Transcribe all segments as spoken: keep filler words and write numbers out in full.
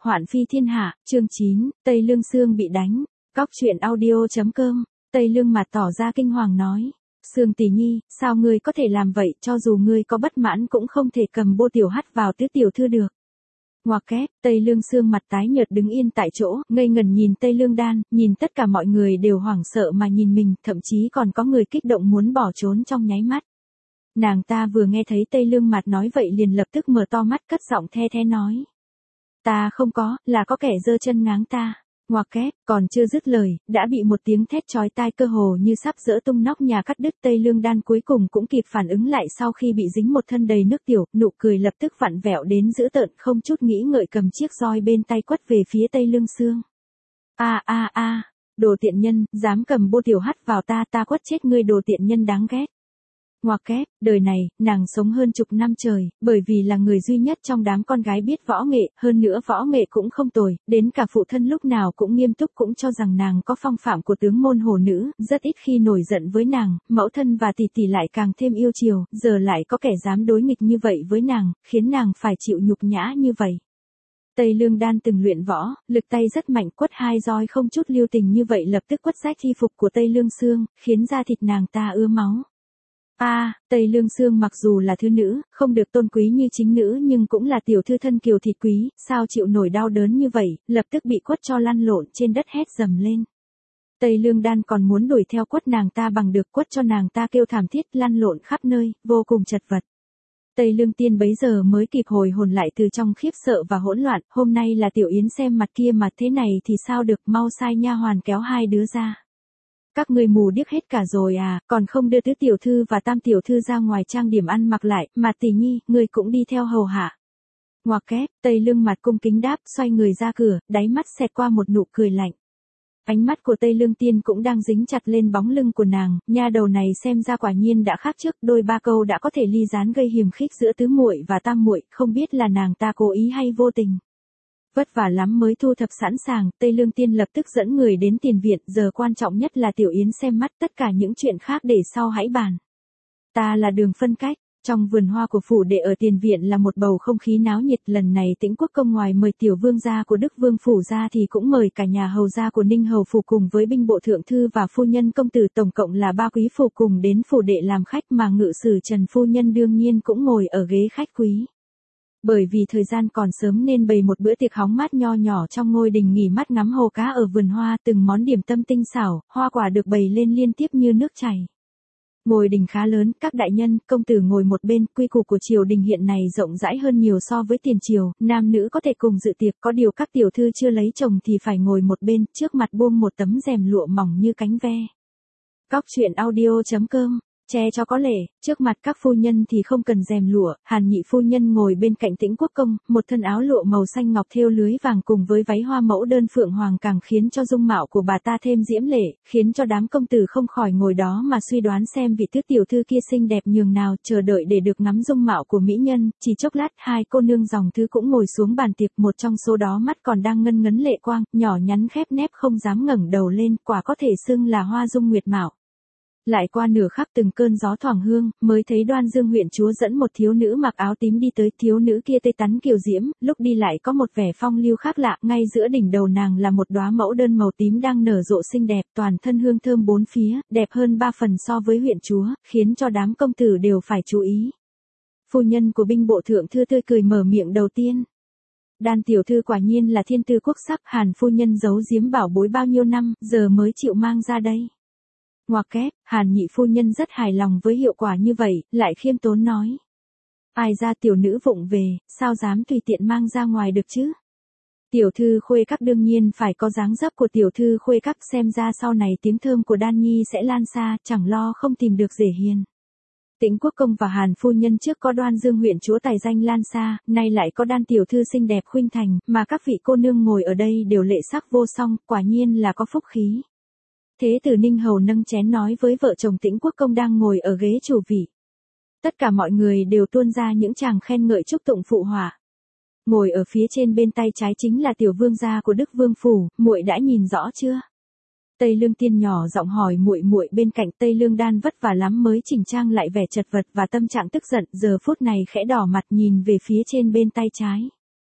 Hoạn phi thiên hạ, chương chín, Tây Lương Sương bị đánh. Cóc truyện audio chấm com. Tây Lương mặt tỏ ra kinh hoàng nói. Sương tỷ nhi, sao ngươi có thể làm vậy, cho dù ngươi có bất mãn cũng không thể cầm bô tiểu hắt vào tứ tiểu thư được. Ngoặc kép, Tây Lương Sương mặt tái nhợt đứng yên tại chỗ, ngây ngẩn nhìn Tây Lương Đan, nhìn tất cả mọi người đều hoảng sợ mà nhìn mình, thậm chí còn có người kích động muốn bỏ trốn trong nháy mắt. Nàng ta vừa nghe thấy Tây Lương mặt nói vậy liền lập tức mở to mắt cất giọng the thé nói. Ta không có, là có kẻ giơ chân ngáng ta. Ngoặc kép, còn chưa dứt lời, đã bị một tiếng thét chói tai cơ hồ như sắp dỡ tung nóc nhà cắt đứt. Tây Lương Đan cuối cùng cũng kịp phản ứng lại sau khi bị dính một thân đầy nước tiểu, nụ cười lập tức vặn vẹo đến dữ tợn, không chút nghĩ ngợi cầm chiếc roi bên tay quất về phía Tây Lương Sương. A a a, đồ tiện nhân, dám cầm bô tiểu hắt vào ta, ta quất chết ngươi đồ tiện nhân đáng ghét. Ngoặc kép, đời này, nàng sống hơn chục năm trời, bởi vì là người duy nhất trong đám con gái biết võ nghệ, hơn nữa võ nghệ cũng không tồi, đến cả phụ thân lúc nào cũng nghiêm túc cũng cho rằng nàng có phong phạm của tướng môn hồ nữ, rất ít khi nổi giận với nàng, mẫu thân và tỷ tỷ lại càng thêm yêu chiều, giờ lại có kẻ dám đối nghịch như vậy với nàng, khiến nàng phải chịu nhục nhã như vậy. Tây Lương Đan từng luyện võ, lực tay rất mạnh, quất hai roi không chút lưu tình như vậy lập tức quất rách y phục của Tây Lương Sương, khiến da thịt nàng ta ứa máu. A, à, Tây Lương Sương mặc dù là thư nữ, không được tôn quý như chính nữ nhưng cũng là tiểu thư thân kiều thịt quý, sao chịu nổi đau đớn như vậy, lập tức bị quất cho lăn lộn trên đất hét dầm lên. Tây Lương Đan còn muốn đuổi theo quất nàng ta bằng được, quất cho nàng ta kêu thảm thiết lăn lộn khắp nơi, vô cùng chật vật. Tây Lương Tiên bấy giờ mới kịp hồi hồn lại từ trong khiếp sợ và hỗn loạn, hôm nay là Tiểu Yến xem mặt kia mà thế này thì sao được, mau sai nha hoàn kéo hai đứa ra. Các người mù điếc hết cả rồi à, còn không đưa tứ tiểu thư và tam tiểu thư ra ngoài trang điểm ăn mặc lại, mà tỷ nhi, người cũng đi theo hầu hạ. Ngoặc kép, Tây Lương mặt cung kính đáp, xoay người ra cửa, đáy mắt xẹt qua một nụ cười lạnh. Ánh mắt của Tây Lương Tiên cũng đang dính chặt lên bóng lưng của nàng, nha đầu này xem ra quả nhiên đã khác trước, đôi ba câu đã có thể ly gián gây hiềm khích giữa tứ muội và tam muội, không biết là nàng ta cố ý hay vô tình. Vất vả lắm mới thu thập sẵn sàng, Tây Lương Tiên lập tức dẫn người đến tiền viện, giờ quan trọng nhất là Tiểu Yến xem mắt, tất cả những chuyện khác để sau hãy bàn. Ta là Đường Phân Cách, trong vườn hoa của phủ đệ ở tiền viện là một bầu không khí náo nhiệt, lần này Tĩnh Quốc công ngoài mời tiểu vương gia của Đức Vương phủ ra thì cũng mời cả nhà hầu gia của Ninh hầu phủ cùng với binh bộ thượng thư và phu nhân công tử, tổng cộng là ba quý phủ cùng đến phủ đệ làm khách, mà ngự sử Trần phu nhân đương nhiên cũng ngồi ở ghế khách quý. Bởi vì thời gian còn sớm nên bày một bữa tiệc hóng mát nho nhỏ trong ngôi đình nghỉ mát ngắm hồ cá ở vườn hoa, từng món điểm tâm tinh xảo, hoa quả được bày lên liên tiếp như nước chảy. Ngôi đình khá lớn, các đại nhân, công tử ngồi một bên, quy củ của triều đình hiện này rộng rãi hơn nhiều so với tiền triều, nam nữ có thể cùng dự tiệc, có điều các tiểu thư chưa lấy chồng thì phải ngồi một bên, trước mặt buông một tấm rèm lụa mỏng như cánh ve. Cóc truyện audio chấm com. Che cho có lệ, trước mặt các phu nhân thì không cần rèm lụa, Hàn nhị phu nhân ngồi bên cạnh Tĩnh Quốc công, một thân áo lụa màu xanh ngọc thêu lưới vàng cùng với váy hoa mẫu đơn phượng hoàng càng khiến cho dung mạo của bà ta thêm diễm lệ, khiến cho đám công tử không khỏi ngồi đó mà suy đoán xem vị tứ tiểu thư kia xinh đẹp nhường nào, chờ đợi để được ngắm dung mạo của mỹ nhân. Chỉ chốc lát hai cô nương dòng thứ cũng ngồi xuống bàn tiệc, một trong số đó mắt còn đang ngân ngấn lệ quang, nhỏ nhắn khép nép không dám ngẩng đầu lên, quả có thể xưng là hoa dung nguyệt mạo. Lại qua nửa khắc từng cơn gió thoảng hương, mới thấy Đoan Dương huyện chúa dẫn một thiếu nữ mặc áo tím đi tới, thiếu nữ kia tươi tắn kiều diễm, lúc đi lại có một vẻ phong lưu khác lạ, ngay giữa đỉnh đầu nàng là một đóa mẫu đơn màu tím đang nở rộ xinh đẹp, toàn thân hương thơm bốn phía, đẹp hơn ba phần so với huyện chúa, khiến cho đám công tử đều phải chú ý. Phu nhân của binh bộ thượng thư tươi cười mở miệng đầu tiên. Đan tiểu thư quả nhiên là thiên tư quốc sắc, Hàn phu nhân giấu giếm bảo bối bao nhiêu năm, giờ mới chịu mang ra đây. Ngoặc kép, Hàn nhị phu nhân rất hài lòng với hiệu quả như vậy, lại khiêm tốn nói. Ai ra tiểu nữ vụng về, sao dám tùy tiện mang ra ngoài được chứ? Tiểu thư khuê các đương nhiên phải có dáng dấp của tiểu thư khuê các, xem ra sau này tiếng thơm của Đan nhi sẽ lan xa, chẳng lo không tìm được rể hiền. Tĩnh Quốc công và Hàn phu nhân trước có Đoan Dương huyện chúa tài danh lan xa, nay lại có Đan tiểu thư xinh đẹp khuynh thành, mà các vị cô nương ngồi ở đây đều lệ sắc vô song, quả nhiên là có phúc khí. Thế tử Ninh hầu nâng chén nói với vợ chồng Tĩnh Quốc công đang ngồi ở ghế chủ vị. Tất cả mọi người đều tuôn ra những tràng khen ngợi chúc tụng phụ họa. Ngồi ở phía trên bên tay trái chính là tiểu vương gia của Đức Vương phủ, muội đã nhìn rõ chưa? Tây Lương Tiên nhỏ giọng hỏi muội muội bên cạnh. Tây Lương Đan vất vả lắm mới chỉnh trang lại vẻ chật vật và tâm trạng tức giận, giờ phút này khẽ đỏ mặt nhìn về phía trên bên tay trái.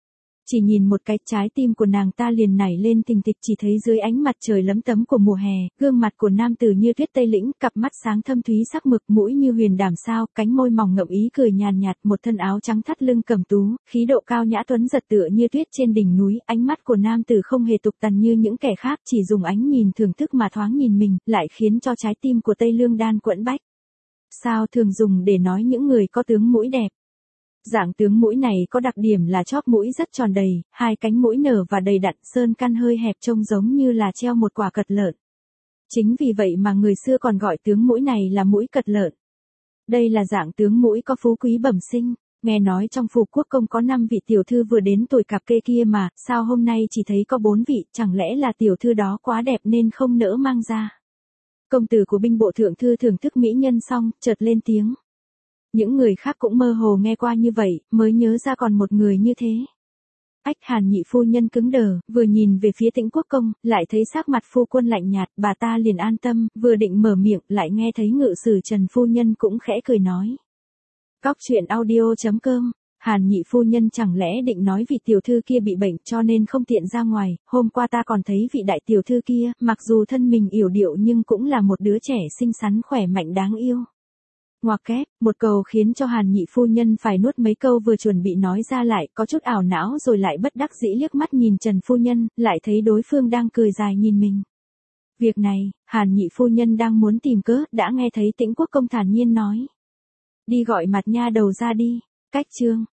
Chỉ nhìn một cái, trái tim của nàng ta liền nảy lên tình tịch, chỉ thấy dưới ánh mặt trời lấm tấm của mùa hè, gương mặt của nam tử như tuyết Tây Lĩnh, cặp mắt sáng thâm thúy sắc mực, mũi như huyền đàm sao, cánh môi mỏng ngậm ý cười nhàn nhạt, một thân áo trắng thắt lưng cẩm tú, khí độ cao nhã tuấn giật tựa như tuyết trên đỉnh núi, ánh mắt của nam tử không hề tục tằn như những kẻ khác, chỉ dùng ánh nhìn thưởng thức mà thoáng nhìn mình, lại khiến cho trái tim của Tây Lương đan quẫn bách. Sao thường dùng để nói những người có tướng mũi đẹp. Dạng tướng mũi này có đặc điểm là chóp mũi rất tròn đầy, hai cánh mũi nở và đầy đặn, sơn căn hơi hẹp trông giống như là treo một quả cật lợn. Chính vì vậy mà người xưa còn gọi tướng mũi này là mũi cật lợn. Đây là dạng tướng mũi có phú quý bẩm sinh, nghe nói trong phủ quốc công có năm vị tiểu thư vừa đến tuổi cặp kê kia mà, sao hôm nay chỉ thấy có bốn vị, chẳng lẽ là tiểu thư đó quá đẹp nên không nỡ mang ra. Công tử của binh bộ thượng thư thưởng thức mỹ nhân xong, chợt lên tiếng. Những người khác cũng mơ hồ nghe qua như vậy, mới nhớ ra còn một người như thế. Ách Hàn nhị phu nhân cứng đờ, vừa nhìn về phía Tĩnh quốc công, lại thấy sắc mặt phu quân lạnh nhạt, bà ta liền an tâm, vừa định mở miệng, lại nghe thấy ngự sử Trần phu nhân cũng khẽ cười nói. Cóc truyện audio chấm com, Hàn nhị phu nhân chẳng lẽ định nói vị tiểu thư kia bị bệnh cho nên không tiện ra ngoài, hôm qua ta còn thấy vị đại tiểu thư kia, mặc dù thân mình yểu điệu nhưng cũng là một đứa trẻ xinh xắn khỏe mạnh đáng yêu. Ngoặc kép, một câu khiến cho Hàn nhị phu nhân phải nuốt mấy câu vừa chuẩn bị nói ra lại, có chút ảo não rồi lại bất đắc dĩ liếc mắt nhìn Trần phu nhân, lại thấy đối phương đang cười dài nhìn mình. Việc này, Hàn nhị phu nhân đang muốn tìm cớ, đã nghe thấy Tĩnh quốc công thản nhiên nói. Đi gọi mặt nha đầu ra đi, cách chương.